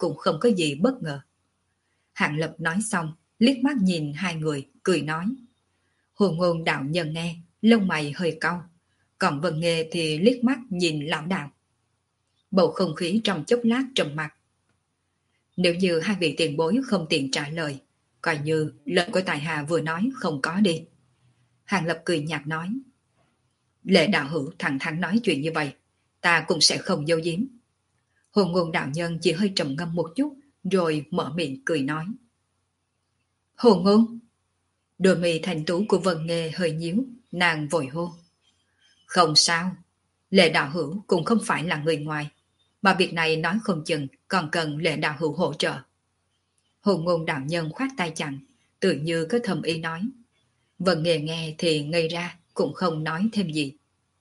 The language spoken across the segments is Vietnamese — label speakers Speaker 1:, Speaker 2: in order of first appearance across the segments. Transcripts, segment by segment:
Speaker 1: cũng không có gì bất ngờ. Hạng Lập nói xong, liếc mắt nhìn hai người, cười nói. Hồ Ngôn đạo nhân nghe, lông mày hơi cau, còn Vân Nghê thì liếc mắt nhìn lão đạo. Bầu không khí trong chốc lát trầm mặc. Nếu như hai vị tiền bối không tiện trả lời, coi như lời của tài hạ vừa nói không có đi. Hàng Lập cười nhạt nói. Lệ đạo hữu thẳng thắn nói chuyện như vậy, ta cũng sẽ không giấu giếm. Hồ Ngôn đạo nhân chỉ hơi trầm ngâm một chút, rồi mở miệng cười nói. Hồ Ngôn! Đôi mì thành tú của Vân Nghê hơi nhíu, nàng vội hô. Không sao, Lệ đạo hữu cũng không phải là người ngoài, mà việc này nói không chừng còn cần Lệ đạo hữu hỗ trợ. Hồ Ngôn đạo nhân khoát tay chặn, tự như có thầm ý nói. Vân Nghê nghe thì ngây ra, cũng không nói thêm gì.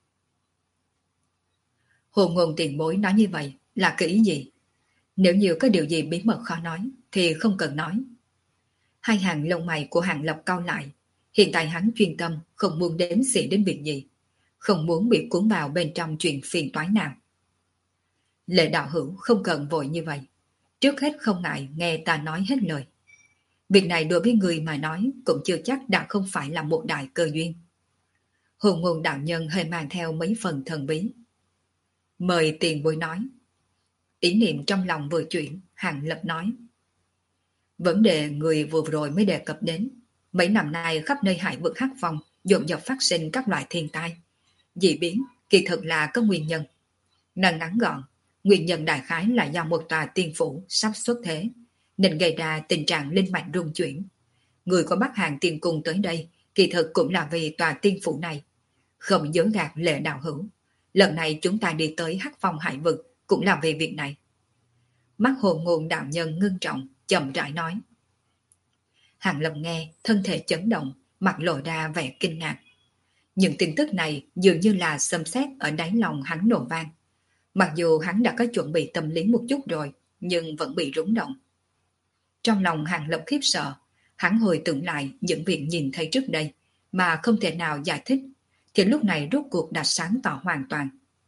Speaker 1: Hồ Ngôn tiền bối nói như vậy là cái ý gì? Nếu như có điều gì bí mật khó nói thì không cần nói. Hai hàng lông mày của Hàng Lập cau lại. Hiện tại hắn chuyên tâm, không muốn đếm xỉa đến việc gì, không muốn bị cuốn vào bên trong chuyện phiền toái nào. Lệ đạo hữu không cần vội như vậy. Trước hết không ngại nghe ta nói hết lời. Việc này đối với người mà nói cũng chưa chắc đã không phải là một đại cơ duyên. Hồ Ngôn đạo nhân hơi mang theo mấy phần thần bí. Mời tiền bối nói. Ý niệm trong lòng vừa chuyển, Hàng Lập nói. Vấn đề người vừa rồi mới đề cập đến. Mấy năm nay khắp nơi hải vực Hắc Phong dồn dập phát sinh các loại thiên tai. Dị biến kỳ thực là có nguyên nhân. Nói ngắn gọn, nguyên nhân đại khái là do một tòa tiên phủ sắp xuất thế, nên gây ra tình trạng linh mạch rung chuyển. Người của Bắc Hàng tiên cung tới đây kỳ thực cũng là vì tòa tiên phủ này. Không dối gạt Lệ đạo hữu, lần này chúng ta đi tới Hắc Phong hải vực cũng là về việc này. Mắt Hồ Ngôn đạo nhân ngưng trọng, chậm rãi nói. Hàng Lập nghe, thân thể chấn động, mặt lộ ra vẻ kinh ngạc. Những tin tức này dường như là xâm xét ở đáy lòng hắn nổ vang. Mặc dù hắn đã có chuẩn bị tâm lý một chút rồi, nhưng vẫn bị rúng động. Trong lòng Hàng Lập khiếp sợ, hắn hồi tưởng lại những việc nhìn thấy trước đây, mà không thể nào giải thích, thì lúc này rốt cuộc đã sáng tỏ hoàn toàn.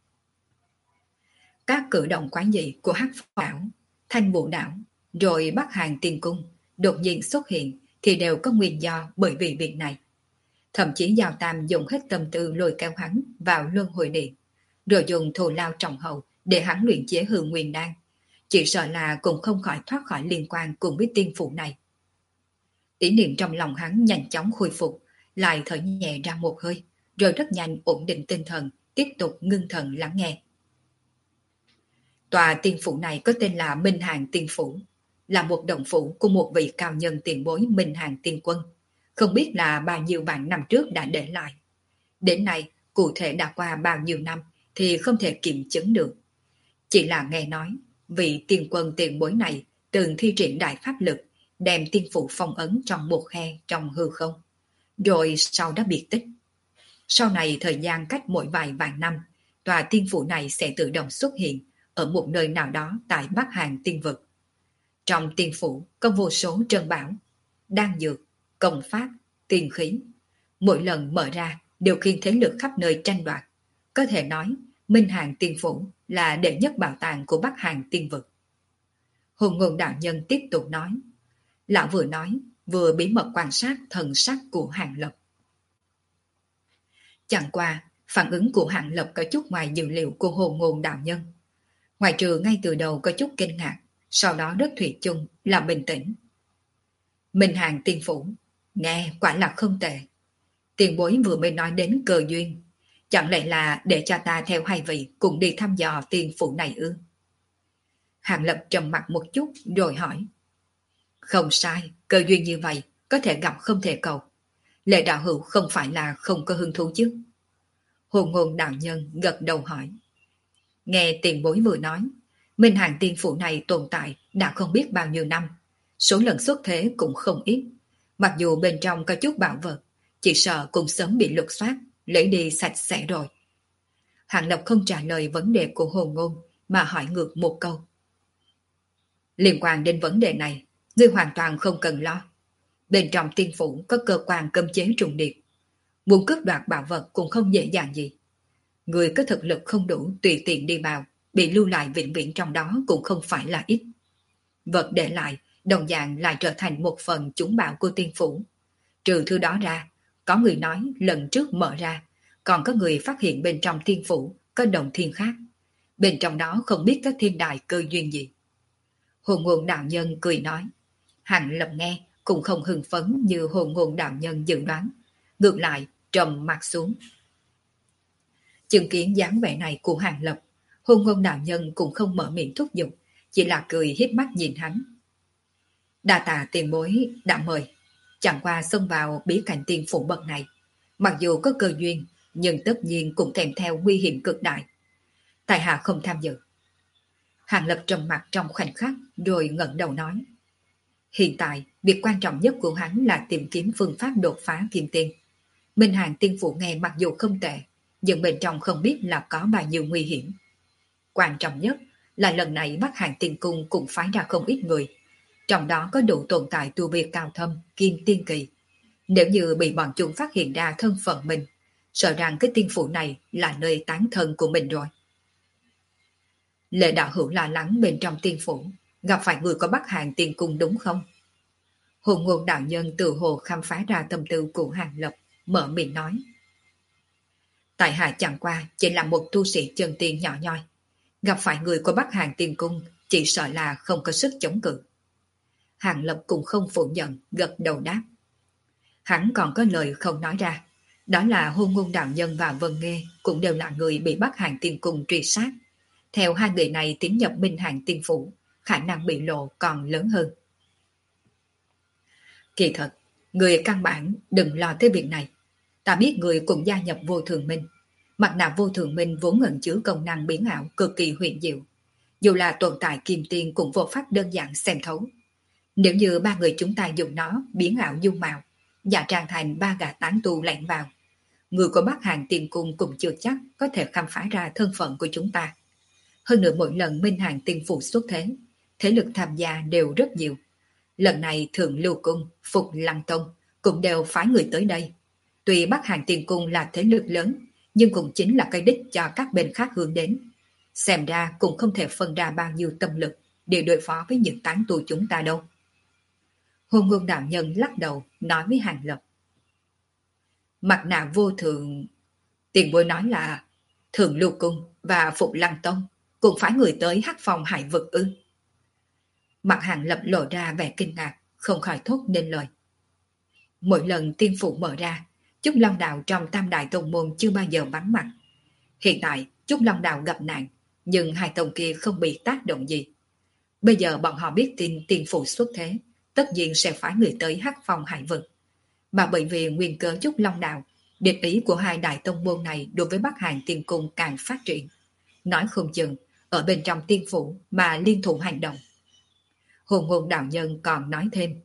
Speaker 1: Các cử động quái dị của Hắc Phong đảo, Thanh Vũ đảo, rồi Bắc Hàng tiên cung, đột nhiên xuất hiện thì đều có nguyên do bởi vì việc này. Thậm chí Giao Tam dùng hết tâm tư lôi kéo hắn vào luân hồi điện, rồi dùng thù lao trọng hậu để hắn luyện chế hư nguyên đan. Chỉ sợ là cũng không khỏi thoát khỏi liên quan cùng với tiên phụ này. Ý niệm trong lòng hắn nhanh chóng khôi phục, lại thở nhẹ ra một hơi, rồi rất nhanh ổn định tinh thần, tiếp tục ngưng thần lắng nghe. Tòa tiên phủ này có tên là Minh Hàng Tiên Phủ, là một động phủ của một vị cao nhân tiền bối Minh Hàng Tiên Quân. Không biết là bao nhiêu vạn năm trước đã để lại. Đến nay, cụ thể đã qua bao nhiêu năm thì không thể kiểm chứng được. Chỉ là nghe nói, vị tiên quân tiền bối này từng thi triển đại pháp lực, đem tiên phủ phong ấn trong một khe trong hư không. Rồi sau đó biệt tích. Sau này thời gian cách mỗi vài vạn năm, tòa tiên phủ này sẽ tự động xuất hiện ở một nơi nào đó tại Bắc Hàng tiên vực. Trong tiên phủ có vô số trân bảo, đan dược, công pháp, tiên khí. Mỗi lần mở ra đều khiến thế lực khắp nơi tranh đoạt. Có thể nói, Minh Hàng tiên phủ là đệ nhất bảo tàng của Bắc Hàng tiên vực. Hồ Ngôn đạo nhân tiếp tục nói. Lão vừa nói, vừa bí mật quan sát thần sắc của Hàng Lập. Chẳng qua, phản ứng của Hàng Lập có chút ngoài dự liệu của Hồ Ngôn đạo nhân. Ngoài trừ ngay từ đầu có chút kinh ngạc, sau đó rất thủy chung là bình tĩnh. Minh Hàng tiên phủ, nghe quả là không tệ. Tiền bối vừa mới nói đến cơ duyên, chẳng lẽ là để cho ta theo hai vị cùng đi thăm dò tiên phủ này ư? Hàng Lập trầm mặt một chút rồi hỏi. Không sai, cơ duyên như vậy có thể gặp không thể cầu. Lệ đạo hữu không phải là không có hứng thú chứ? Hồ Ngôn đạo nhân gật đầu hỏi. Nghe tiền bối vừa nói, Minh Hàng tiên phủ này tồn tại đã không biết bao nhiêu năm, số lần xuất thế cũng không ít. Mặc dù bên trong có chút bảo vật, chỉ sợ cũng sớm bị lục soát, lấy đi sạch sẽ rồi. Hàng Lập không trả lời vấn đề của Hồ Ngôn, mà hỏi ngược một câu. Liên quan đến vấn đề này, ngươi hoàn toàn không cần lo. Bên trong tiên phủ có cơ quan cấm chế trùng điệp. Muốn cướp đoạt bảo vật cũng không dễ dàng gì. Người có thực lực không đủ tùy tiện đi vào, bị lưu lại vĩnh viễn trong đó cũng không phải là ít. Vật để lại, đồng dạng lại trở thành một phần chúng bảo của tiên phủ. Trừ thứ đó ra, có người nói lần trước mở ra, còn có người phát hiện bên trong tiên phủ có đồng thiên khác. Bên trong đó không biết có thiên đại cơ duyên gì. Hồn ngôn đạo nhân cười nói. Hàng Lập nghe cũng không hưng phấn như hồn ngôn đạo nhân dự đoán. Ngược lại, trầm mặt xuống. Chứng kiến dáng vẻ này của Hàng Lập, hồn ngôn đạo nhân cũng không mở miệng thúc giục, chỉ là cười hiếp mắt nhìn hắn. Đa tạ tiền bối đã mời, chẳng qua xông vào bí cảnh tiên phủ bậc này. Mặc dù có cơ duyên, nhưng tất nhiên cũng kèm theo nguy hiểm cực đại. Tại hạ không tham dự. Hàng Lập trầm mặt trong khoảnh khắc rồi ngẩng đầu nói. Hiện tại, việc quan trọng nhất của hắn là tìm kiếm phương pháp đột phá kim tiên. Minh Hàng tiên phủ nghe mặc dù không tệ, nhưng bên trong không biết là có bao nhiêu nguy hiểm. Quan trọng nhất là lần này Bắc Hàng tiên cung cũng phái ra không ít người, trong đó có đủ tồn tại tu vi cao thâm, kim tiên kỳ. Nếu như bị bọn chúng phát hiện ra thân phận mình, sợ rằng cái tiên phủ này là nơi tán thân của mình rồi. Lệ đạo hữu lo lắng bên trong tiên phủ, gặp phải người có Bắc Hàng tiên cung đúng không? Hồn ngôn đạo nhân tự hồ khám phá ra tâm tư của Hàng Lập, mở miệng nói. Tại hạ chẳng qua chỉ là một tu sĩ chân tiên nhỏ nhoi, gặp phải người của Bắc Hàng tiên cung chỉ sợ là không có sức chống cự. Hàng Lập cũng không phủ nhận, gật đầu đáp. Hắn còn có lời không nói ra, đó là hôn ngôn đạo nhân và Vân Nghê cũng đều là người bị Bắc Hàng tiên cung truy sát. Theo hai người này tiến nhập Minh Hàng tiên phủ, khả năng bị lộ còn lớn hơn. Kỳ thật, người căn bản đừng lo tới việc này. Ta biết người cũng gia nhập vô thường minh. Mặt nạ vô thường minh vốn ẩn chứa công năng biến ảo cực kỳ huyền diệu. Dù là tồn tại kim tiên cũng vô pháp đơn giản xem thấu. Nếu như ba người chúng ta dùng nó biến ảo dung mạo, giả trang thành ba gã tán tu lẻn vào, người của Bắc Hàng tiên cung cũng chưa chắc có thể khám phá ra thân phận của chúng ta. Hơn nữa mỗi lần Minh Hàng tiên phủ xuất thế, thế lực tham gia đều rất nhiều. Lần này Thượng Lưu Cung, Phục Lăng Tông cũng đều phái người tới đây. Tuy Bắc Hàng tiên cung là thế lực lớn, nhưng cũng chính là cái đích cho các bên khác hướng đến. Xem ra cũng không thể phân ra bao nhiêu tâm lực để đối phó với những tán tu chúng ta đâu. Hôn ngôn đạo nhân lắc đầu nói với Hàng Lập. Mặt nạ vô thượng, tiền bối nói là Thượng Lưu Cung và Phục Lăng Tông cũng phải người tới Hắc Phong Hải vực ư? Mặt Hàng Lập lộ ra vẻ kinh ngạc, không khỏi thốt nên lời. Mỗi lần tiên phủ mở ra, Trúc Long Đạo trong Tam Đại Tông Môn chưa bao giờ vắng mặt. Hiện tại Trúc Long Đạo gặp nạn, nhưng hai tông kia không bị tác động gì. Bây giờ bọn họ biết tin tiên phủ xuất thế, tất nhiên sẽ phải người tới Hắc Phong Hải vực. Mà bởi vì nguyên cơ Trúc Long Đạo, địch ý của hai đại tông môn này đối với Bắc Hàng tiên cung càng phát triển. Nói không chừng, ở bên trong tiên phủ mà liên thủ hành động. Hồn ngôn đạo nhân còn nói thêm.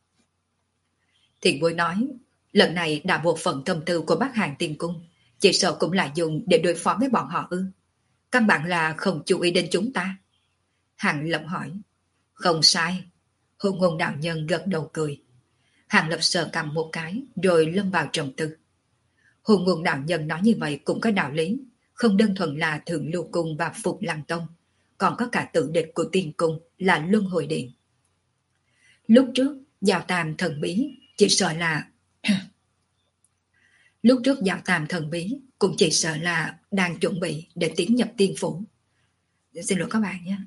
Speaker 1: Thiện bối nói, lần này đã bộ phận tâm tư của Bắc Hàng tiên cung, chỉ sợ cũng là dùng để đối phó với bọn họ ư? Căn bản là không chú ý đến chúng ta. Hàng Lập hỏi. Không sai. Hồn ngôn đạo nhân gật đầu cười. Hàng Lập sờ cầm một cái rồi lâm vào trầm tư. Hồn ngôn đạo nhân nói như vậy cũng có đạo lý, không đơn thuần là Thượng Lưu Cung và Phục Lăng Tông, còn có cả tự địch của tiên cung là Luân Hồi Điện. Lúc trước Giao Tam thần bí chỉ sợ là lúc trước Giao Tam thần bí cũng chỉ sợ là đang chuẩn bị để tiến nhập tiên phủ. Xin lỗi các bạn nhé.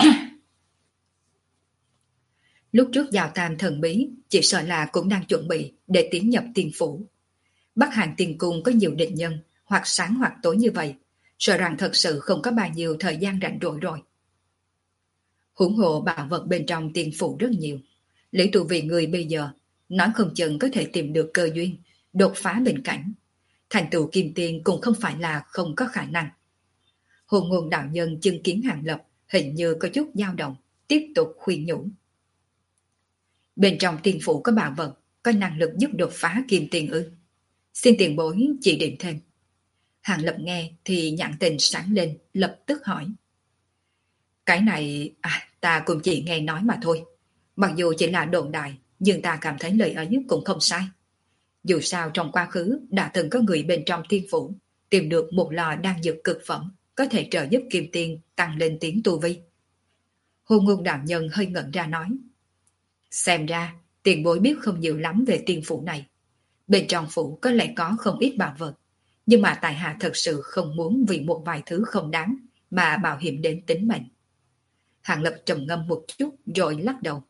Speaker 1: Lúc trước Giao Tam thần bí chỉ sợ là cũng đang chuẩn bị để tiến nhập tiên phủ. Bắc Hàng tiên cung có nhiều địch nhân, hoặc sáng hoặc tối như vậy, sợ rằng thật sự không có bao nhiêu thời gian rảnh rỗi rồi. Huống hộ bảo vật bên trong tiên phủ rất nhiều. Lý tụ vì người bây giờ, nói không chừng có thể tìm được cơ duyên, đột phá bình cảnh. Thành tựu kim tiên cũng không phải là không có khả năng. Hồn ngôn đạo nhân chứng kiến Hàng Lập hình như có chút dao động, tiếp tục khuyên nhủ. Bên trong tiên phủ có bảo vật, có năng lực giúp đột phá kim tiên ư? Xin tiền bối chỉ điểm thêm. Hàng Lập nghe thì nhãn tình sáng lên, lập tức hỏi. Cái này, ta cũng chỉ nghe nói mà thôi. Mặc dù chỉ là đồn đại, nhưng ta cảm thấy lời ấy cũng không sai. Dù sao trong quá khứ đã từng có người bên trong tiên phủ tìm được một lò đan dược cực phẩm có thể trợ giúp kim tiên tăng lên tiến tu vi. Hôn ngôn đạo nhân hơi ngẩn ra nói. Xem ra, tiền bối biết không nhiều lắm về tiên phủ này. Bên trong phủ có lẽ có không ít bảo vật, nhưng mà tại hạ thật sự không muốn vì một vài thứ không đáng mà bảo hiểm đến tính mệnh. Hàng Lập trầm ngâm một chút rồi lắc đầu.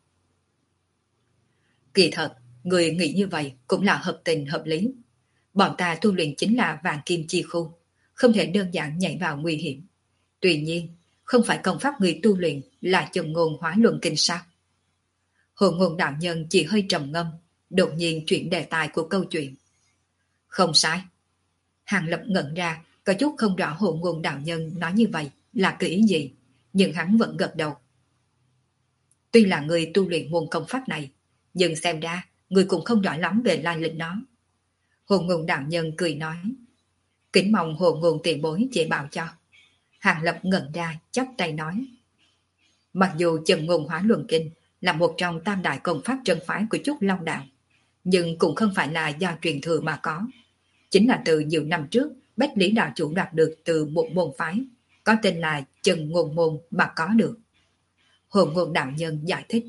Speaker 1: Kỳ thật, người nghĩ như vậy cũng là hợp tình hợp lý. Bọn ta tu luyện chính là vạn kim chi khu, không thể đơn giản nhảy vào nguy hiểm. Tuy nhiên, không phải công pháp người tu luyện là chân ngôn hóa luân kinh sao? Hồ ngôn đạo nhân chỉ hơi trầm ngâm, đột nhiên chuyển đề tài của câu chuyện. Không sai. Hàng Lập ngẩn ra, có chút không rõ hồ ngôn đạo nhân nói như vậy là cái ý gì, nhưng hắn vẫn gật đầu. Tuy là người tu luyện môn công pháp này, nhưng xem ra người cũng không rõ lắm về lai lịch nó. Hồ ngôn đạo nhân cười nói. Kính mong hồ ngôn tiền bối chỉ bảo cho. Hàng Lập ngẩn ra, chắp tay nói. Mặc dù chân ngôn hóa luân kinh là một trong tam đại công pháp chân phái của Trúc Long Đạo, nhưng cũng không phải là do truyền thừa mà có. Chính là từ nhiều năm trước, Bách Lý Đạo Chủ đoạt được từ một môn phái, có tên là chân ngôn môn mà có được. Hồ ngôn đạo nhân giải thích.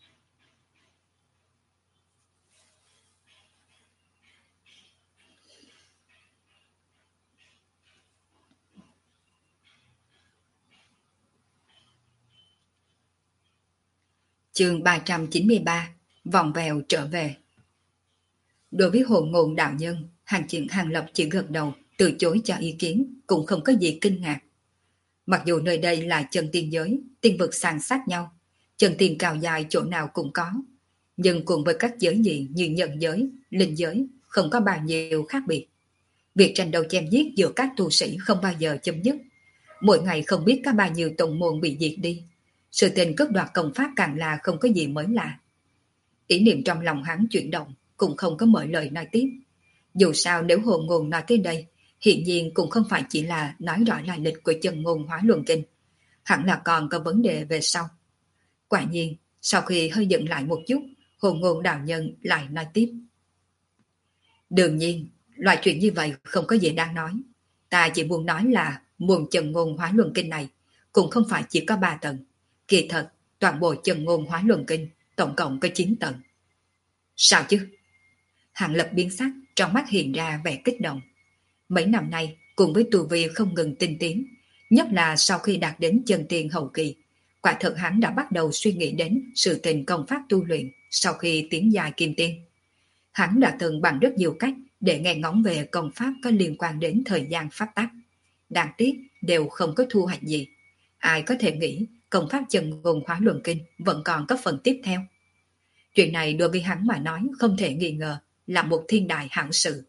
Speaker 1: Chương 393, vòng vèo trở về. Đối với hồ ngôn đạo nhân, Hàng Lập chỉ gật đầu, từ chối cho ý kiến, cũng không có gì kinh ngạc. Mặc dù nơi đây là chân tiên giới, tiên vực san sát nhau, chân tiên cao dài chỗ nào cũng có, nhưng cùng với các giới dị như nhân giới, linh giới, không có bao nhiêu khác biệt. Việc tranh đấu chém giết giữa các tu sĩ không bao giờ chấm dứt. Mỗi ngày không biết có bao nhiêu tông môn bị diệt đi. Sự tình cướp đoạt công pháp càng là không có gì mới lạ. Ý niệm trong lòng hắn chuyển động, cũng không có mở lời nói tiếp. Dù sao nếu hồ ngôn nói tới đây, hiện nhiên cũng không phải chỉ là nói rõ lai lịch của chân ngôn hóa luân kinh. Hẳn là còn có vấn đề về sau. Quả nhiên, sau khi hơi dựng lại một chút, hồ ngôn đạo nhân lại nói tiếp. Đương nhiên, loại chuyện như vậy không có gì đáng nói. Ta chỉ muốn nói là môn chân ngôn hóa luân kinh này cũng không phải chỉ có 3 tầng. Kỳ thật, toàn bộ chân ngôn hóa luân kinh tổng cộng có 9 tầng. Sao chứ? Hàng Lập biến sắc, trong mắt hiện ra vẻ kích động. Mấy năm nay, cùng với tu vi không ngừng tinh tiến, nhất là sau khi đạt đến chân tiên hậu kỳ, quả thật hắn đã bắt đầu suy nghĩ đến sự tình công pháp tu luyện sau khi tiến dài kim tiên. Hắn đã từng bằng rất nhiều cách để nghe ngóng về công pháp có liên quan đến thời gian pháp tắc. Đáng tiếc đều không có thu hoạch gì. Ai có thể nghĩ công pháp chân ngôn hóa luân kinh vẫn còn có phần tiếp theo. Chuyện này đối với hắn mà nói không thể nghi ngờ là một thiên đại hảo sự.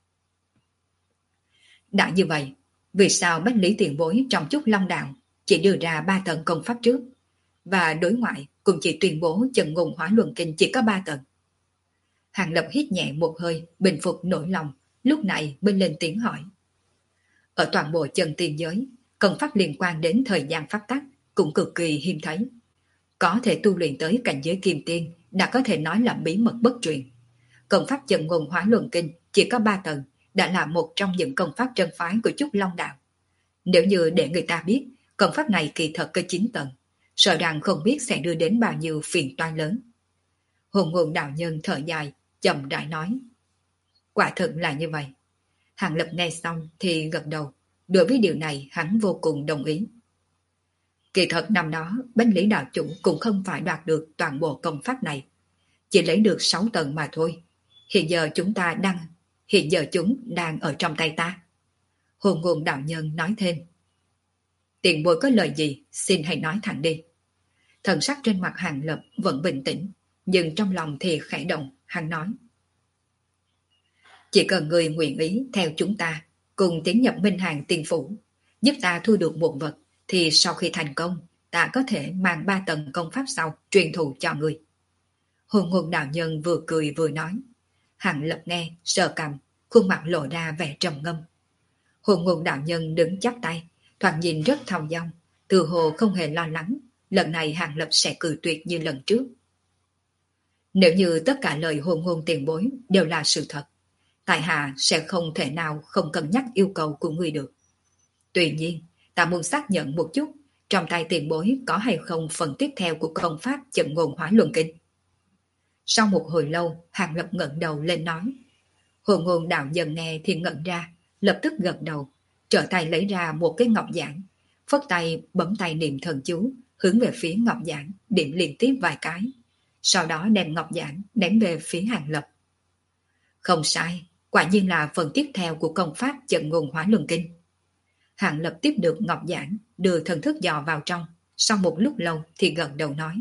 Speaker 1: Đã như vậy, vì sao Bách Lý tiền bối trong Trúc Long Đạo chỉ đưa ra 3 tầng công pháp trước, và đối ngoại cũng chỉ tuyên bố chân ngôn hóa luân kinh chỉ có 3 tầng? Hàng Lập hít nhẹ một hơi, bình phục nỗi lòng, lúc này bên lên tiếng hỏi. Ở toàn bộ chân tiên giới, công pháp liên quan đến thời gian pháp tắc cũng cực kỳ hiếm thấy. Có thể tu luyện tới cảnh giới kim tiên đã có thể nói là bí mật bất truyền. Công pháp chân ngôn hóa luân kinh chỉ có 3 tầng đã là một trong những công pháp chân phái của Trúc Long Đạo. Nếu như để người ta biết công pháp này kỳ thật có 9 tầng, sợ rằng không biết sẽ đưa đến bao nhiêu phiền toái lớn. Hồn ngôn đạo nhân thở dài, chậm rãi nói. Quả thật là như vậy. Hàng Lập nghe xong thì gật đầu. Đối với điều này hắn vô cùng đồng ý. Kỳ thật năm đó Bách Lý đạo chủ cũng không phải đoạt được toàn bộ công pháp này, chỉ lấy được 6 tầng mà thôi. Hiện giờ chúng đang ở trong tay ta. Hồn ngôn đạo nhân nói thêm. Tiền bối có lời gì xin hãy nói thẳng đi. Thần sắc trên mặt Hàng Lập vẫn bình tĩnh, nhưng trong lòng thì khẽ động. Hắn nói. Chỉ cần người nguyện ý theo chúng ta cùng tiến nhập Minh Hàng Tiên Phủ, giúp ta thu được một vật, thì sau khi thành công ta có thể mang 3 tầng công pháp sau truyền thụ cho người. Hồn ngôn đạo nhân vừa cười vừa nói. Hàng Lập nghe sờ cằm, khuôn mặt lộ ra vẻ trầm ngâm. Hồn ngôn đạo nhân đứng chắp tay, thoạt nhìn rất thong dong, từ hồ không hề lo lắng lần này Hàng Lập sẽ cự tuyệt như lần trước. Nếu như tất cả lời hồn ngôn tiền bối đều là sự thật, tại hạ sẽ không thể nào không cân nhắc yêu cầu của ngươi được. Tuy nhiên, ta muốn xác nhận một chút, trong tay tiền bối có hay không phần tiếp theo của công pháp Chân Ngôn Hóa Luân Kinh? Sau một hồi lâu, Hàng Lập ngẩng đầu lên nói. Hồ Ngôn đạo nhân nghe thì ngẩn ra, lập tức gật đầu, trở tay lấy ra một cái ngọc giản, phất tay bấm tay niệm thần chú, hướng về phía ngọc giản, điểm liên tiếp vài cái. Sau đó đem ngọc giản ném về phía Hàng Lập. Không sai, quả nhiên là phần tiếp theo của công pháp Chân Ngôn Hóa Luân Kinh. Hàng Lập tiếp được ngọc giản, đưa thần thức dò vào trong, sau một lúc lâu thì gật đầu nói.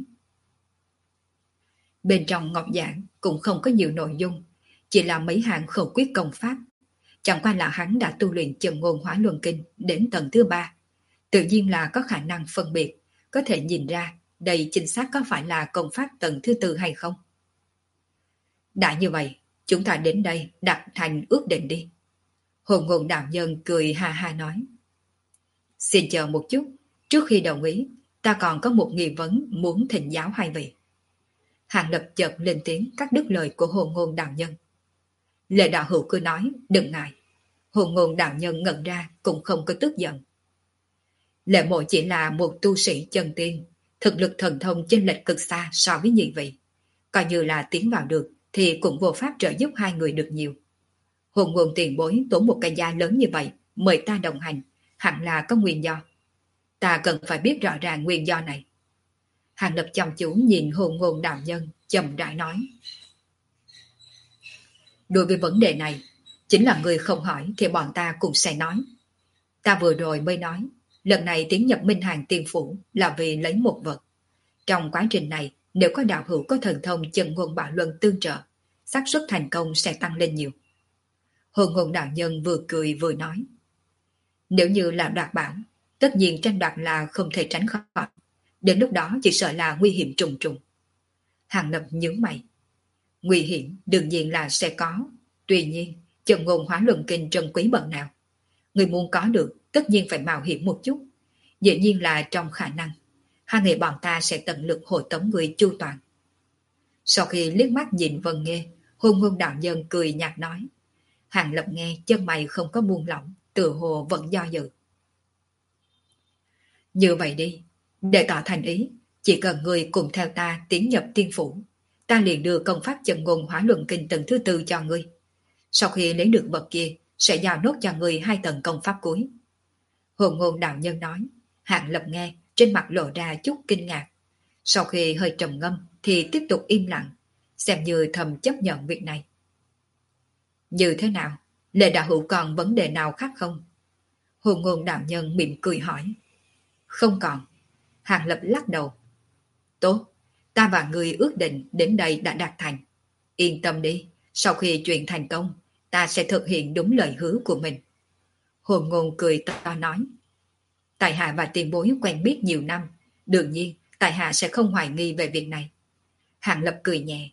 Speaker 1: Bên trong ngọc giản cũng không có nhiều nội dung, chỉ là mấy hàng khẩu quyết công pháp. Chẳng qua là hắn đã tu luyện Chân Ngôn Hóa Luân Kinh đến tầng thứ 3, tự nhiên là có khả năng phân biệt, có thể nhìn ra đây chính xác có phải là công pháp tầng thứ 4 hay không. Đã như vậy, chúng ta đến đây đặt thành ước định đi. Hồ Ngôn đạo nhân cười ha ha nói. Xin chờ một chút, trước khi đồng ý, ta còn có một nghi vấn muốn thỉnh giáo hai vị. Hàng Lập chợt lên tiếng cắt đứt lời của Hồ Ngôn đạo nhân. Lệ đạo hữu cứ nói, đừng ngại. Hồ Ngôn đạo nhân ngẩn ra cũng không có tức giận. Lệ mộ chỉ là một tu sĩ chân tiên, thực lực thần thông chênh lệch cực xa so với nhị vị. Coi như là tiến vào được thì cũng vô pháp trợ giúp hai người được nhiều. Hồ Ngôn tiền bối tốn một cái giá lớn như vậy mời ta đồng hành, hẳn là có nguyên do. Ta cần phải biết rõ ràng nguyên do này. Hàng Lập chăm chú nhìn Hồ Ngôn đạo nhân, chậm rãi nói. Đối với vấn đề này, chính là người không hỏi thì bọn ta cũng sẽ nói. Ta vừa rồi mới nói, lần này tiến nhập Minh Hàng Tiên Phủ là vì lấy một vật. Trong quá trình này, nếu có đạo hữu có thần thông Chân Ngôn Bảo Luân tương trợ, xác suất thành công sẽ tăng lên nhiều. Hồ Ngôn đạo nhân vừa cười vừa nói. Nếu như là đoạt bảo, tất nhiên tranh đoạt là không thể tránh khỏi. Đến lúc đó chỉ sợ là nguy hiểm trùng trùng. Hàng Lập nhướng mày. Nguy hiểm đương nhiên là sẽ có. Tuy nhiên, Chân Ngôn Hóa Luân Kinh trân quý bậc nào. Người muốn có được tất nhiên phải mạo hiểm một chút. Dĩ nhiên là trong khả năng. Hai người bọn ta sẽ tận lực hộ tống người chu toàn. Sau khi liếc mắt nhìn Vân Nghê, Hôn Ngôn đạo nhân cười nhạt nói. Hàng Lập nghe chân mày không có buông lỏng, tự hồ vẫn do dự. Như vậy đi, để tỏ thành ý, chỉ cần người cùng theo ta tiến nhập tiên phủ, ta liền đưa công pháp Chân Ngôn Hóa Luân Kinh tầng thứ 4 cho ngươi. Sau khi lấy được vật kia, sẽ giao nốt cho ngươi 2 tầng công pháp cuối. Hồn Ngôn đạo nhân nói, Hạng Lập nghe, trên mặt lộ ra chút kinh ngạc. Sau khi hơi trầm ngâm, thì tiếp tục im lặng, xem như thầm chấp nhận việc này. Như thế nào? Lệ đạo hữu còn vấn đề nào khác không? Hồn Ngôn đạo nhân mỉm cười hỏi. Không còn. Hàng Lập lắc đầu. Tốt, ta và người ước định đến đây đã đạt thành. Yên tâm đi, sau khi chuyện thành công, ta sẽ thực hiện đúng lời hứa của mình. Hồn Ngôn cười to nói. Tại hạ và tiền bối quen biết nhiều năm, đương nhiên tại hạ sẽ không hoài nghi về việc này. Hàng Lập cười nhẹ.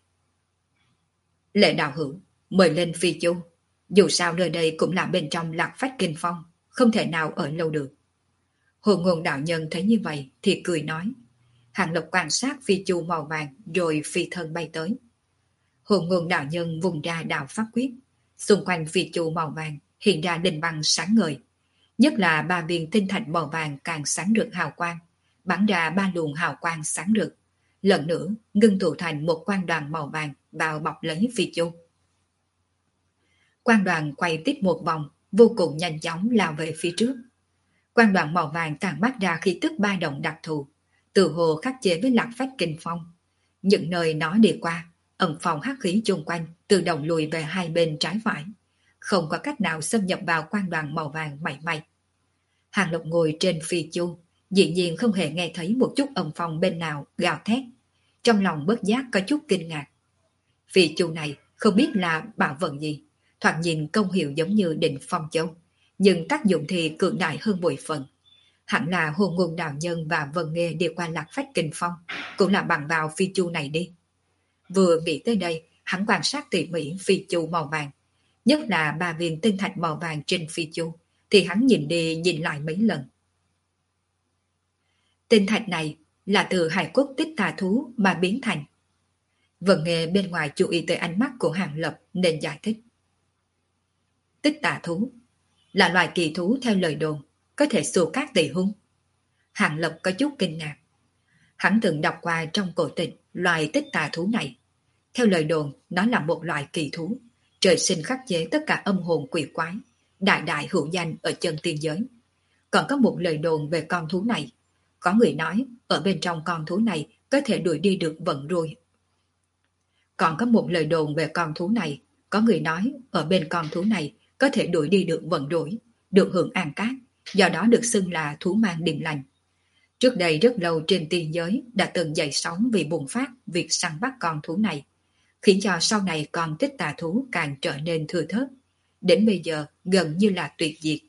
Speaker 1: Lệ đạo hữu, mời lên Phi Chu. Dù sao nơi đây cũng là bên trong Lạc Phách Kinh Phong, không thể nào ở lâu được. Hồn Ngôn đạo nhân thấy như vậy thì cười nói. Hàng Lập quan sát Phi Chu màu vàng rồi phi thân bay tới. Hồn Ngôn đạo nhân vùng ra đạo pháp quyết. Xung quanh Phi Chu màu vàng hiện ra đinh băng sáng ngời. Nhất là 3 viên tinh thạch màu vàng càng sáng rực hào quang, bắn ra 3 luồng hào quang sáng rực. Lần nữa ngưng tụ thành một quang đoàn màu vàng bao bọc lấy Phi Chu. Quang đoàn quay tiếp một vòng, vô cùng nhanh chóng lao về phía trước. Quang đoàn màu vàng tàn mắt ra khí tức ba động đặc thù, từ hồ khắc chế với Lạc Phách Kinh Phong. Những nơi nó đi qua, ẩn phòng hắc khí chung quanh tự động lùi về hai bên trái phải, không có cách nào xâm nhập vào quang đoàn màu vàng mảy may. Hàng Lập ngồi trên Phi Chu, dĩ nhiên không hề nghe thấy một chút âm phong bên nào gào thét, trong lòng bất giác có chút kinh ngạc. Phi Chu này không biết là bảo vật gì, thoạt nhìn công hiệu giống như Định Phong Châu, nhưng tác dụng thì cường đại hơn bội phần. Hẳn là Hồn Ngôn đạo nhân và Vân Nghê đi qua Lạc Phách Kinh Phong, cũng là bằng vào Phi Chu này đi. Vừa nghĩ tới đây, hắn quan sát tỉ mỉ Phi Chu màu vàng, nhất là 3 viên tinh thạch màu vàng trên Phi Chu, thì hắn nhìn đi nhìn lại mấy lần. Tinh thạch này là từ hải cốt tích tà thú mà biến thành. Vân Nghê bên ngoài chú ý tới ánh mắt của Hàng Lập nên giải thích. Tích tà thú là loài kỳ thú theo lời đồn, có thể xua cát tỳ hung. Hàng Lập có chút kinh ngạc. Hắn từng đọc qua trong cổ tịch loài tích tà thú này. Theo lời đồn, nó là một loài kỳ thú, trời sinh khắc chế tất cả âm hồn quỷ quái, đại đại hữu danh ở chân tiên giới. Còn có một lời đồn về con thú này. Có người nói, ở bên trong con thú này có thể đuổi đi được vận rủi. Còn có một lời đồn về con thú này, có người nói, ở bên con thú này có thể đuổi đi được vận rủi, được hưởng an cát, do đó được xưng là thú mang điềm lành. Trước đây rất lâu trên tiên giới đã từng dậy sóng vì bùng phát việc săn bắt con thú này, khiến cho sau này con tích tà thú càng trở nên thưa thớt, đến bây giờ gần như là tuyệt diệt.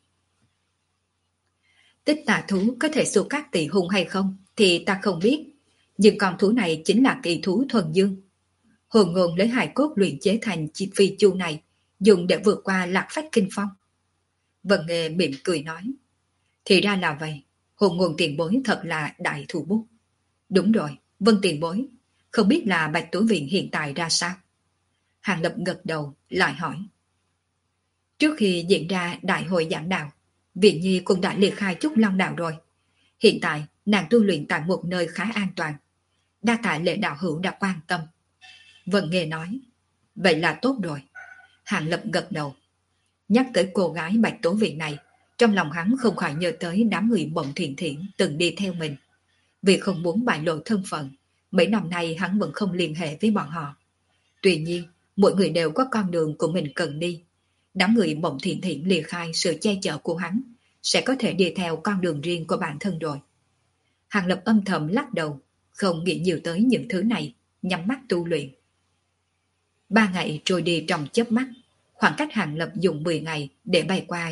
Speaker 1: Tích tà thú có thể xua các tỳ hung hay không thì ta không biết, nhưng con thú này chính là kỳ thú thuần dương. Hồn ngôn lấy hài cốt luyện chế thành chi phi chu này, dùng để vượt qua lạc phách kinh phong. Vân Nghê mỉm cười nói, thì ra là vậy, hồn ngôn tiền bối thật là đại thủ bút. Đúng rồi, Vân tiền bối, không biết là Bạch Tú Viện hiện tại ra sao? Hàng Lập gật đầu, lại hỏi. Trước khi diễn ra đại hội giảng đạo, Viện Nhi cũng đã liệt khai Trúc Long Đạo rồi. Hiện tại, nàng tu luyện tại một nơi khá an toàn. Đa tạ Lệ đạo hữu đã quan tâm. Vân Nghê nói, vậy là tốt rồi. Hàng Lập gật đầu. Nhắc tới cô gái Bạch Tố Viện này, trong lòng hắn không khỏi nhớ tới đám người Mộng Thiện Thiện từng đi theo mình. Vì không muốn bại lộ thân phận, mấy năm nay hắn vẫn không liên hệ với bọn họ. Tuy nhiên, mỗi người đều có con đường của mình cần đi. Đám người Mộng Thiện Thiện liệt khai sự che chở của hắn, sẽ có thể đi theo con đường riêng của bản thân rồi. Hàng Lập âm thầm lắc đầu, không nghĩ nhiều tới những thứ này, nhắm mắt tu luyện. 3 ngày trôi đi trong chớp mắt, khoảng cách Hàng Lập dùng 10 ngày để bay qua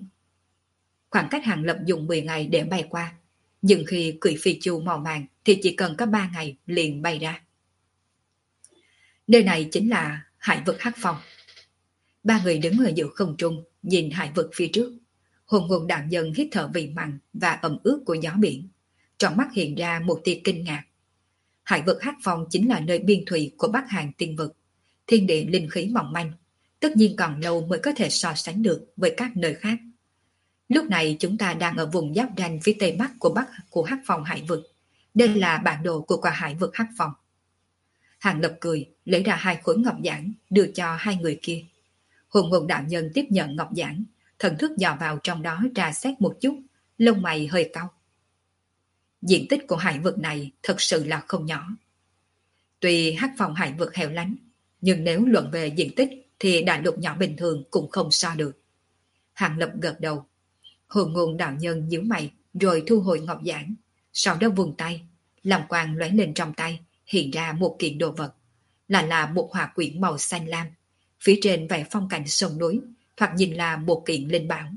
Speaker 1: nhưng khi cưỡi phi chu màu màng thì chỉ cần có 3 ngày liền bay ra. Nơi này chính là hải vực Hắc Phong. 3 người đứng ở giữa không trung, nhìn hải vực phía trước. Hồn hồn đạo nhân hít thở vì mặn và ẩm ướt của gió biển. Trong mắt hiện ra một tia kinh ngạc. Hải vực Hắc Phong chính là nơi biên thủy của Bắc Hàn tiên vực. Thiên địa linh khí mỏng manh, tất nhiên còn lâu mới có thể so sánh được với các nơi khác. Lúc này chúng ta đang ở vùng giáp ranh phía tây bắc của Hắc Phong hải vực. Đây là bản đồ của quả hải vực Hắc Phong. Hàng Lập cười, lấy ra 2 khối ngọc giản, đưa cho 2 người kia. Hồn hồn đạo nhân tiếp nhận ngọc giản, thần thức dò vào trong đó tra xét một chút, lông mày hơi cau. Diện tích của hải vực này thật sự là không nhỏ. Tuy Hắc Phong hải vực hẻo lánh, nhưng nếu luận về diện tích thì đại lục nhỏ bình thường cũng không so được. Hàng Lập gật đầu. Hồn ngôn đạo nhân nhíu mày rồi thu hồi ngọc giản, sau đó vùng tay, làm quang lóe lên trong tay, hiện ra một kiện đồ vật, là một hỏa quyển màu xanh lam, phía trên vẽ phong cảnh sông núi, thoạt nhìn là một kiện linh bảo.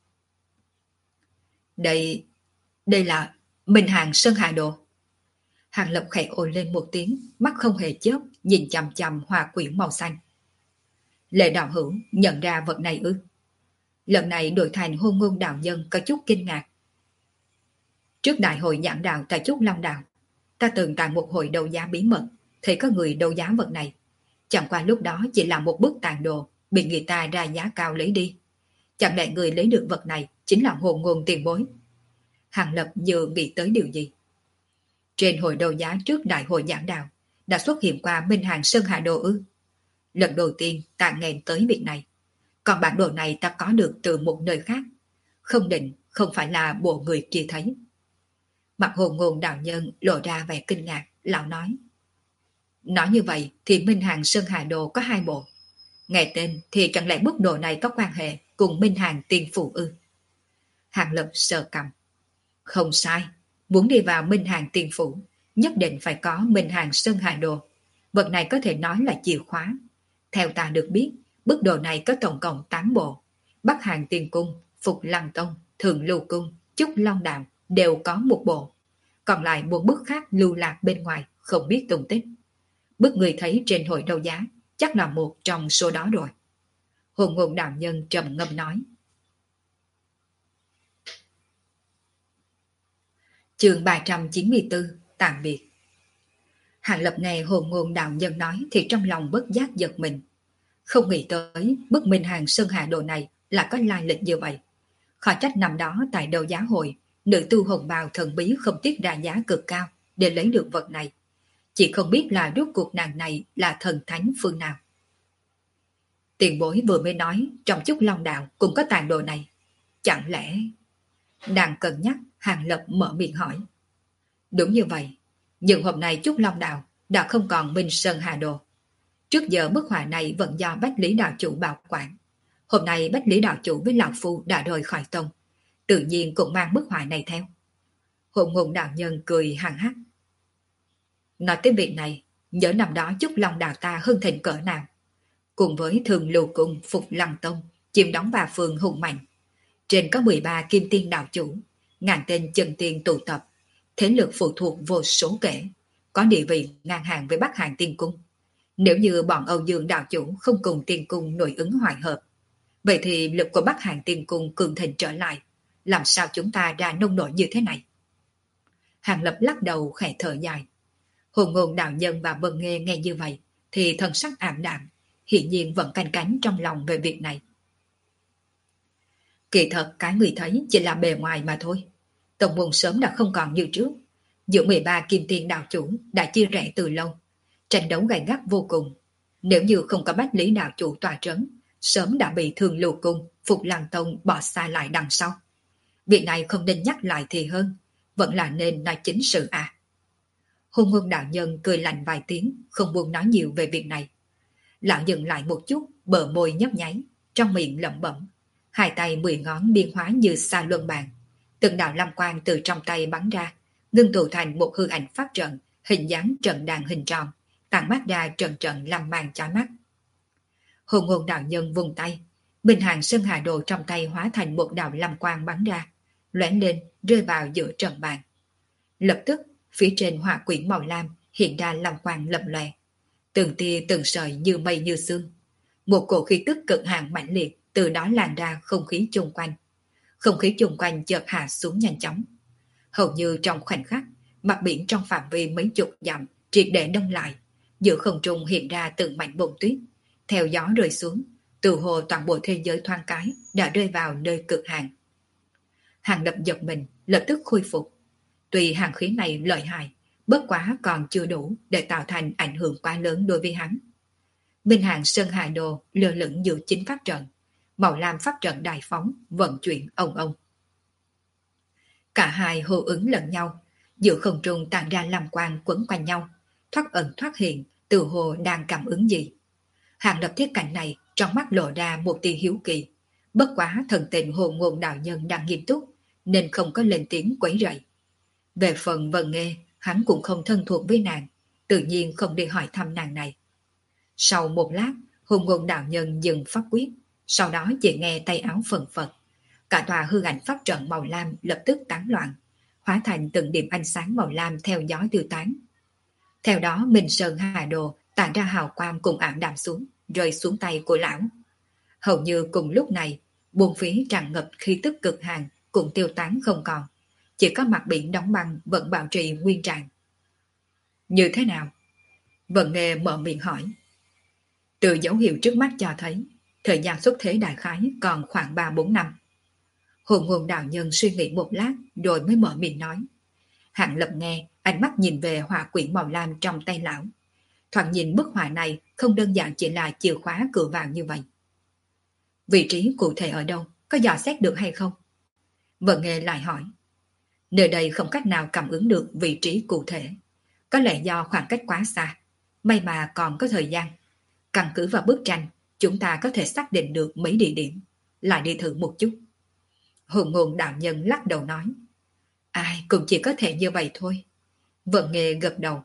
Speaker 1: Đây là Minh Hàng Sơn Hà Đồ. Hàng Lập khẽ ồ lên một tiếng, mắt không hề chớp, nhìn chằm chằm hỏa quyển màu xanh. Lệ đạo hữu nhận ra vật này ư? Lần này đổi thành hôn ngôn đạo nhân có chút kinh ngạc. Trước đại hội giảng đạo tại Trúc Long Đạo, ta từng tại một hội đấu giá bí mật, thấy có người đấu giá vật này. Chẳng qua lúc đó chỉ là một bức tàn đồ, bị người ta ra giá cao lấy đi. Chẳng lẽ người lấy được vật này chính là hồn ngôn tiền bối? Hàng Lập vừa nghĩ tới điều gì? Trên hội đấu giá trước đại hội giảng đạo, đã xuất hiện qua Minh Hàng Sơn Hà Đồ ư? Lần đầu tiên ta nghe tới việc này. Còn bản đồ này ta có được từ một nơi khác. Không định không phải là bộ người kia thấy. Mặt hồn ngôn đạo nhân lộ ra vẻ kinh ngạc, lão nói. Nói như vậy thì Minh Hàng Sơn Hà Đồ có 2 bộ. Nghe tên thì chẳng lẽ bức đồ này có quan hệ cùng Minh Hàng Tiên Phụ ư? Hàng Lập sờ cằm. Không sai, muốn đi vào Minh Hàng Tiên Phủ, nhất định phải có Minh Hàng Sơn Hà Đồ. Vật này có thể nói là chìa khóa. Theo ta được biết, bức đồ này có tổng cộng 8 bộ. Bắc Hàng Tiên Cung, Phục Lăng Tông, Thường Lưu Cung, Trúc Long Đạo đều có một bộ. Còn lại một bức khác lưu lạc bên ngoài, không biết tung tích. Bức người thấy trên hội đấu giá chắc là một trong số đó rồi. Hồn ngôn đạo nhân trầm ngâm nói. Chương 394, tạm biệt. Hàng Lập nghe hồn ngôn đạo nhân nói thì trong lòng bất giác giật mình. Không nghĩ tới bức Minh Hàng Sơn Hà Đồ này là có lai lịch như vậy. Khó trách năm đó tại đấu giá hội, nữ tu hồng bào thần bí không tiếc ra giá cực cao để lấy được vật này. Chỉ không biết là rốt cuộc nàng này là thần thánh phương nào. Tiền bối vừa mới nói trong Chúc Long Đạo cũng có tàn đồ này. Chẳng lẽ... Nàng cân nhắc, Hàng Lập mở miệng hỏi. Đúng như vậy, nhưng hôm nay Chúc Long Đạo đã không còn Minh Sơn Hà Đồ. Trước giờ bức họa này vẫn do Bách Lý Đạo Chủ bảo quản. Hôm nay Bách Lý Đạo Chủ với Lão Phu đã rời khỏi tông, tự nhiên cũng mang bức họa này theo. Hồn Ngôn đạo nhân cười hằng hắc. Nói tới việc này, nhớ năm đó Chúc Long Đạo ta hưng thịnh cỡ nào. Cùng với Thường Lưu Cung Phục Lăng Tông, chiếm đóng ba phường hùng mạnh. Trên có 13 kim tiên đạo chủ, ngàn tên chân tiên tụ tập, thế lực phụ thuộc vô số kể, có địa vị ngang hàng với Bắc Hàn Tiên Cung. Nếu như bọn Âu Dương đạo chủ không cùng Tiên Cung nội ứng hòa hợp, vậy thì lực của Bắc Hàn Tiên Cung cường thịnh trở lại, làm sao chúng ta ra nông nổi như thế này? Hàng Lập lắc đầu khẽ thở dài. Hồn Ngôn đạo nhân và Vân Nghê nghe như vậy thì thần sắc ảm đạm, hiển nhiên vẫn canh cánh trong lòng về việc này. Kỳ thật cái người thấy chỉ là bề ngoài mà thôi. Tổng môn sớm đã không còn như trước. Giữa 13 kim tiên đạo chủ đã chia rẽ từ lâu. Tranh đấu gay gắt vô cùng. Nếu như không có Bách Lý đạo chủ tòa trấn, sớm đã bị Thường Lưu Cung, Phục Lăng Tông bỏ xa lại đằng sau. Việc này không nên nhắc lại thì hơn, vẫn là nên nói chính sự à. Hôn Ngôn đạo nhân cười lạnh vài tiếng, không buồn nói nhiều về việc này. Lão dừng lại một chút, bờ môi nhấp nháy, trong miệng lẩm bẩm. Hai tay 10 ngón biên hóa như xa luân bàn. Từng đạo lam quang từ trong tay bắn ra, ngưng tụ thành một hư ảnh pháp trận, hình dáng trận đàn hình tròn, tản mát ra trận trận lam mang chói mắt. Hồn Ngôn đạo nhân vùng tay, Bình Hàng Sơn Hà Đồ trong tay hóa thành một đạo lam quang bắn ra, lóe lên rơi vào giữa trận bàn. Lập tức, phía trên hỏa quyển màu lam hiện ra lam quang lập lòe, từng tia từng sợi như mây như sương. Một cổ khí tức cực hạn mãnh liệt từ đó lan ra không khí chung quanh. Không khí chung quanh chợt hạ xuống nhanh chóng. Hầu như trong khoảnh khắc, mặt biển trong phạm vi mấy chục dặm triệt để đông lại, giữa không trung hiện ra từng mảnh bông tuyết, theo gió rơi xuống, từ hồ toàn bộ thế giới thoáng cái đã rơi vào nơi cực hạn. Hàng Lập giật mình, lập tức khôi phục. Tuy hàng khí này lợi hại, bất quá còn chưa đủ để tạo thành ảnh hưởng quá lớn đối với hắn. Minh Hàng Sơn Hà Đồ lơ lửng giữa chính pháp trận, màu lam pháp trận đại phóng vận chuyển ông ông. Cả hai hô ứng lẫn nhau, giữa không trung tàn ra lam quang quấn quanh nhau, thoát ẩn thoát hiện, từ hồ đang cảm ứng gì. Hàng Lập thiết cảnh này trong mắt lộ ra một tia hiếu kỳ, bất quá thần tình Hồn Ngôn đạo nhân đang nghiêm túc nên không có lên tiếng quấy rầy. Về phần Vân Nghê, hắn cũng không thân thuộc với nàng, tự nhiên không đi hỏi thăm nàng này. Sau một lát, Hồn Ngôn đạo nhân dừng pháp quyết, sau đó chỉ nghe tay áo phần phật. Cả tòa hư ảnh pháp trận màu lam lập tức tán loạn, hóa thành từng điểm ánh sáng màu lam theo gió tiêu tán. Theo đó Minh Sơn Hà Đồ tản ra hào quang cùng ảm đạm xuống, rơi xuống tay của lão. Hầu như cùng lúc này, buồn phía tràn ngập khí tức cực hạn cũng tiêu tán không còn, chỉ có mặt biển đóng băng vẫn bảo trì nguyên trạng. Như thế nào? Vận Nghê mở miệng hỏi. Từ dấu hiệu trước mắt cho thấy, thời gian xuất thế đại khái còn khoảng 3-4 năm. Hồn Ngôn đạo nhân suy nghĩ một lát rồi mới mở miệng nói. Hạng Lập nghe, ánh mắt nhìn về hỏa quyển màu lam trong tay lão. Thoạt nhìn bức họa này không đơn giản chỉ là chìa khóa cửa vào như vậy. Vị trí cụ thể ở đâu, có dò xét được hay không? Vận Nghê lại hỏi. Nơi đây không cách nào cảm ứng được vị trí cụ thể. Có lẽ do khoảng cách quá xa, may mà còn có thời gian. Căn cứ vào bức tranh, chúng ta có thể xác định được mấy địa điểm. Lại đi thử một chút. Hồn Ngôn đạo nhân lắc đầu nói. Ai cũng chỉ có thể như vậy thôi. Vận Nghê gật đầu.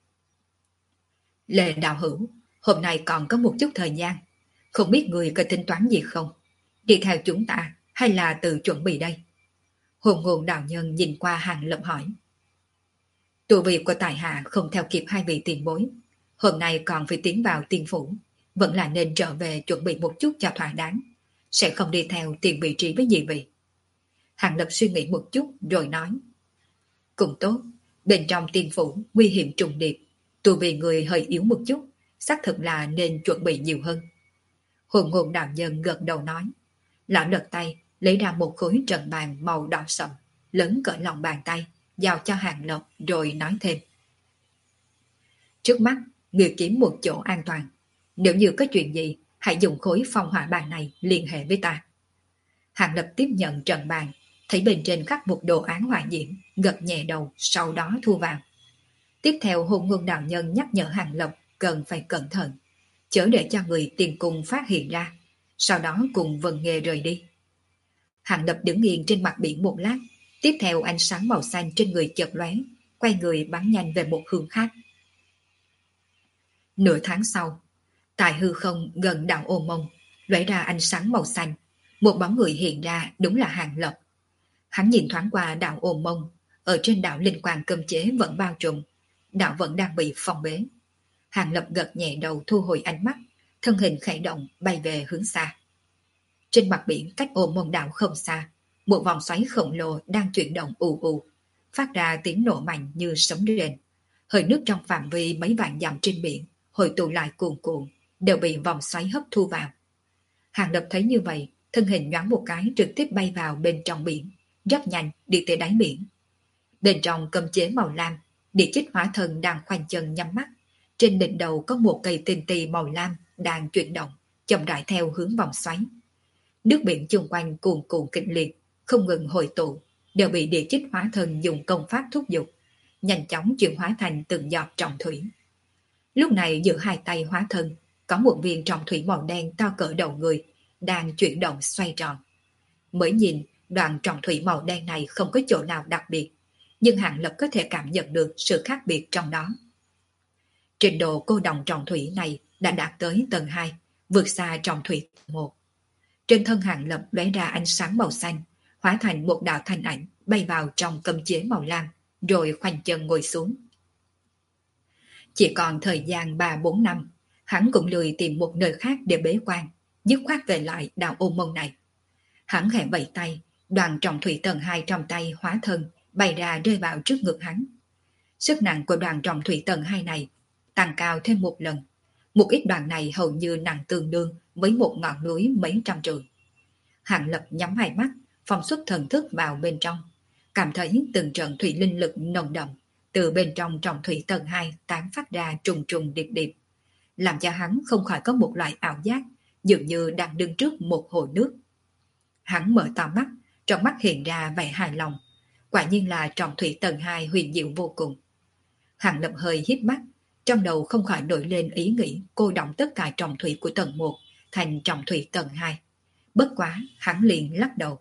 Speaker 1: Lệ đạo hữu, hôm nay còn có một chút thời gian. Không biết người có tính toán gì không? Đi theo chúng ta hay là tự chuẩn bị đây? Hồn Ngôn đạo nhân nhìn qua Hàng Lập hỏi. Tu vi của tài hạ không theo kịp hai vị tiền bối. Hôm nay còn phải tiến vào tiên phủ. Vẫn là nên trở về chuẩn bị một chút cho thỏa đáng. Sẽ không đi theo tiền vị trí với nhị vị. Hàng Lập suy nghĩ một chút rồi nói. Cũng tốt, bên trong tiên phủ nguy hiểm trùng điệp. Tu vi người hơi yếu một chút, xác thực là nên chuẩn bị nhiều hơn. Hồn Ngôn đạo nhân gật đầu nói. Lão lật tay lấy ra một khối trận bàn màu đỏ sậm, lớn cỡ lòng bàn tay, giao cho Hàng Lập rồi nói thêm. Trước mắt, người kiếm một chỗ an toàn. Nếu như có chuyện gì, hãy dùng khối phong hỏa bàn này liên hệ với ta. Hàng Lập tiếp nhận trận bàn, thấy bên trên khắc một đồ án hỏa diễm, gật nhẹ đầu, sau đó thu vào. Tiếp theo Hôn Ngôn đạo nhân nhắc nhở Hàng Lập cần phải cẩn thận, chớ để cho người tiền cung phát hiện ra, sau đó cùng Vân Nghê rời đi. Hàng Lập đứng yên trên mặt biển một lát, tiếp theo ánh sáng màu xanh trên người chợt lóe, quay người bắn nhanh về một hướng khác. Nửa tháng sau, tại hư không gần đảo Ô Mông, lóe ra ánh sáng màu xanh, một bóng người hiện ra, đúng là Hàng Lập. Hắn nhìn thoáng qua đảo Ô Mông, ở trên đảo linh quang cấm chế vẫn bao trùm, đảo vẫn đang bị phong bế. Hàng Lập gật nhẹ đầu thu hồi ánh mắt, thân hình khẽ động bay về hướng xa. Trên mặt biển cách Ô Mông đảo không xa, một vòng xoáy khổng lồ đang chuyển động ù ù, phát ra tiếng nổ mạnh như sấm rền. Hơi nước trong phạm vi mấy vạn dặm trên biển hội tụ lại cuồn cuộn, đều bị vòng xoáy hấp thu vào. Hàng Lập thấy như vậy, thân hình nhoáng một cái trực tiếp bay vào bên trong biển, rất nhanh đi tới đáy biển. Bên trong cấm chế màu lam, Địa Chích Hỏa Thần đang khoanh chân nhắm mắt. Trên đỉnh đầu có một cây tinh tì màu lam đang chuyển động, chậm rãi theo hướng vòng xoáy. Nước biển chung quanh cuồn cuộn kịch liệt, không ngừng hồi tụ, đều bị Địa Chích Hỏa Thần dùng công pháp thúc giục, nhanh chóng chuyển hóa thành từng giọt trọng thủy. Lúc này giữa hai tay Hóa Thần có một viên trọng thủy màu đen to cỡ đầu người đang chuyển động xoay tròn. Mới nhìn, đoạn trọng thủy màu đen này không có chỗ nào đặc biệt, nhưng Hàng Lập có thể cảm nhận được sự khác biệt trong đó. Trình độ cô đồng trọng thủy này đã đạt tới tầng 2, vượt xa trọng thủy tầng 1. Trên thân Hàng Lập lóe ra ánh sáng màu xanh, hóa thành một đạo thanh ảnh bay vào trong cấm chế màu lam, rồi khoanh chân ngồi xuống. Chỉ còn thời gian 3-4 năm, hắn cũng lười tìm một nơi khác để bế quan, dứt khoát về lại đảo Ô Mông này. Hắn khẽ vẫy tay, đoàn trọng thủy tầng 2 trong tay Hóa Thân bay ra rơi vào trước ngực hắn. Sức nặng của đoàn trọng thủy tầng 2 này tăng cao thêm một lần. Một ít đoàn này hầu như nặng tương đương với một ngọn núi mấy trăm trượng. Hàng Lập nhắm hai mắt, phóng xuất thần thức vào bên trong, cảm thấy từng trận thủy linh lực nồng đậm từ bên trong trọng thủy tầng 2 tán phát ra trùng trùng điệp điệp, làm cho hắn không khỏi có một loại ảo giác, dường như đang đứng trước một hồ nước. Hắn mở to mắt, trong mắt hiện ra vẻ hài lòng, quả nhiên là trọng thủy tầng 2 huyền diệu vô cùng. Hàng Lập hơi hít mắt, trong đầu không khỏi nổi lên ý nghĩ cô động tất cả trọng thủy của tầng 1 thành trọng thủy tầng 2. Bất quá, hắn liền lắc đầu.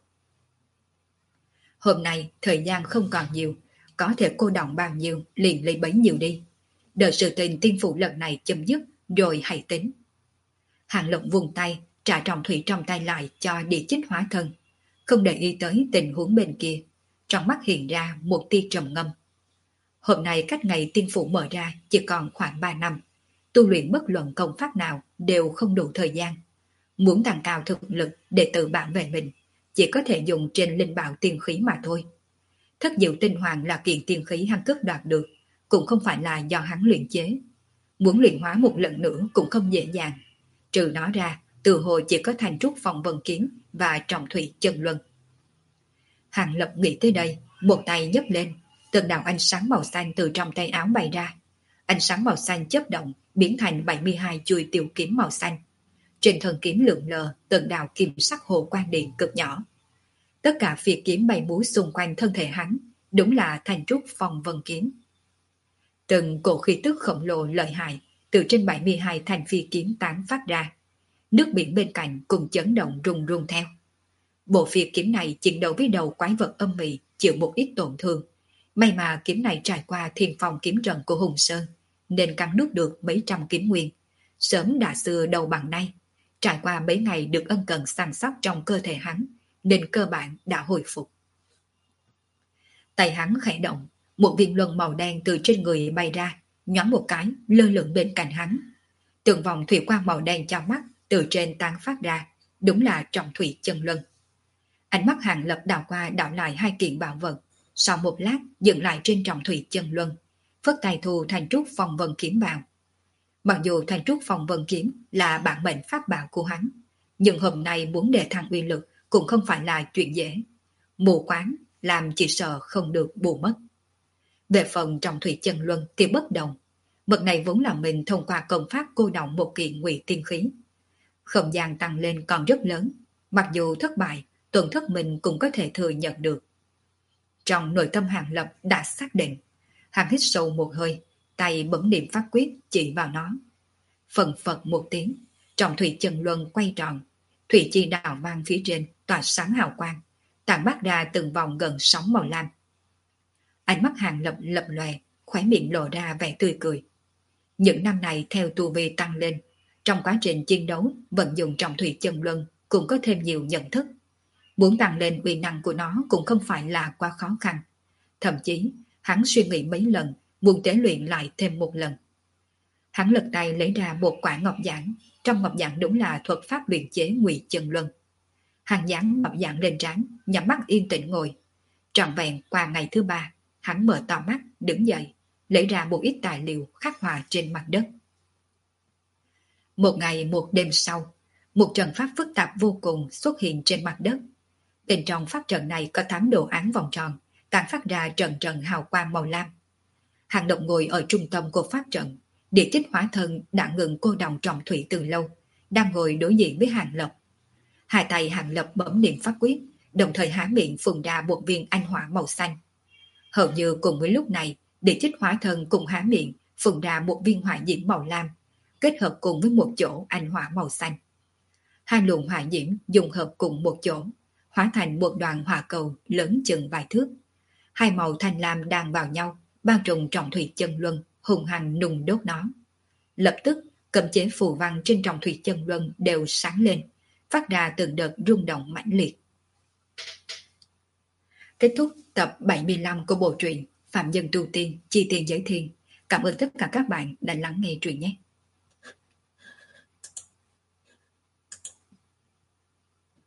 Speaker 1: Hôm nay thời gian không còn nhiều, có thể cô động bao nhiêu liền lấy bấy nhiêu đi. Đợi sự tình tiên phụ lần này chấm dứt rồi hãy tính. Hàng Lập vùng tay, trả trọng thủy trong tay lại cho Địa Chích Hóa Thân, không để ý tới tình huống bên kia. Trong mắt hiện ra một tia trầm ngâm. Hôm nay cách ngày tiên phủ mở ra chỉ còn khoảng 3 năm. Tu luyện bất luận công pháp nào đều không đủ thời gian. Muốn tăng cao thực lực để tự bảo vệ mình, chỉ có thể dùng trên linh bảo tiên khí mà thôi. Thất diệu tinh hoàng là kiện tiên khí hắn cướp đoạt được, cũng không phải là do hắn luyện chế. Muốn luyện hóa một lần nữa cũng không dễ dàng. Trừ nó ra, từ hồi chỉ có Thanh Trúc Phong Vân Kiếm và Trọng Thủy Chân Luân. Hàng Lập nghĩ tới đây, một tay nhấc lên, từng đạo ánh sáng màu xanh từ trong tay áo bay ra. Ánh sáng màu xanh chớp động, biến thành 72 chuôi tiểu kiếm màu xanh. Trên thân kiếm lượn lờ, từng đạo kim sắc hồ quang điện cực nhỏ. Tất cả phi kiếm bay múa xung quanh thân thể hắn, đúng là Thanh Trúc Phong Vân Kiếm. Từng cổ khí tức khổng lồ lợi hại từ trên 72 thanh phi kiếm tán phát ra. Nước biển bên cạnh cùng chấn động rung rung theo. Bộ phi kiếm này chiến đấu với đầu quái vật âm mị, chịu một ít tổn thương. May mà kiếm này trải qua thiên phong kiếm trận của Hùng Sơn, nên cắn nuốt được mấy trăm kiếm nguyên. Sớm đã xưa đầu bằng nay, trải qua mấy ngày được ân cần săn sóc trong cơ thể hắn, nên cơ bản đã hồi phục. Tay hắn khẽ động, một viên luân màu đen từ trên người bay ra, nhoáng một cái, lơ lửng bên cạnh hắn. Từng vòng thủy quang màu đen cho mắt từ trên tán phát ra, đúng là Trọng Thủy Chân Luân. Ánh mắt Hàng Lập đảo qua đảo lại hai kiện bảo vật, sau một lát dừng lại trên Trọng Thủy Chân Luân, phất tay thu Thanh Trúc Phong Vân Kiếm vào. Mặc dù Thanh Trúc Phong Vân Kiếm là bản mệnh pháp bảo của hắn, nhưng hôm nay muốn đề thăng uy lực cũng không phải là chuyện dễ. Mù quáng làm chỉ sợ không được bù mất. Về phần trọng thủy chân luân thì bất đồng. Mật này vốn là mình thông qua công pháp cô động một kiện ngụy tiên khí. Không gian tăng lên còn rất lớn, mặc dù thất bại, tổn thất mình cũng có thể thừa nhận được. Trong nội tâm Hàng Lập đã xác định, hắn hít sâu một hơi, tay bấm niệm pháp quyết chỉ vào nó. Phần phật một tiếng, trọng thủy chân luân quay tròn, thủy chi đào mang phía trên tỏa sáng hào quang, tản mát ra từng vòng gần sóng màu lam. Ánh mắt Hàng Lập lập lòe, khóe miệng lộ ra vẻ tươi cười. Những năm này theo tu vi tăng lên, trong quá trình chiến đấu vận dụng trọng thủy chân luân cũng có thêm nhiều nhận thức. Muốn tăng lên uy năng của nó cũng không phải là quá khó khăn. Thậm chí, hắn suy nghĩ mấy lần, muốn tế luyện lại thêm một lần. Hắn lật tay lấy ra một quả ngọc giản, trong ngọc giản đúng là thuật pháp luyện chế ngụy chân luân. Hắn dán ngọc giản lên trán, nhắm mắt yên tĩnh ngồi. Trọn vẹn qua ngày thứ 3, hắn mở to mắt, đứng dậy, lấy ra một ít tài liệu khắc họa trên mặt đất. Một ngày một đêm sau, một trận pháp phức tạp vô cùng xuất hiện trên mặt đất. Bên trong pháp trận này có 8 đồ án vòng tròn, tản phát ra trận trận hào quang màu lam. Hàng Lập ngồi ở trung tâm của pháp trận, địa chích hóa thân đã ngừng cô đồng trọng thủy từ lâu, đang ngồi đối diện với Hàng Lập. Hai tay Hàng Lập bấm niệm pháp quyết, đồng thời há miệng phun ra một viên anh hỏa màu xanh. Hầu như cùng với lúc này, địa chích hóa thân cùng há miệng phun ra một viên hỏa diễm màu lam, kết hợp cùng với một chỗ anh hỏa màu xanh. Hai luồng hỏa diễm dùng hợp cùng một chỗ, hóa thành một đoàn hỏa cầu lớn chừng vài thước. Hai màu thanh lam đan vào nhau, bao trùm trọng thủy chân luân, hùng hăng nung đốt nó. Lập tức, cấm chế phù văn trên trọng thủy chân luân đều sáng lên, phát ra từng đợt rung động mãnh liệt. Kết thúc tập 75 của bộ truyện Phạm Nhân Tu Tiên Chi Tiền Giới Thiên. Cảm ơn tất cả các bạn đã lắng nghe truyện nhé.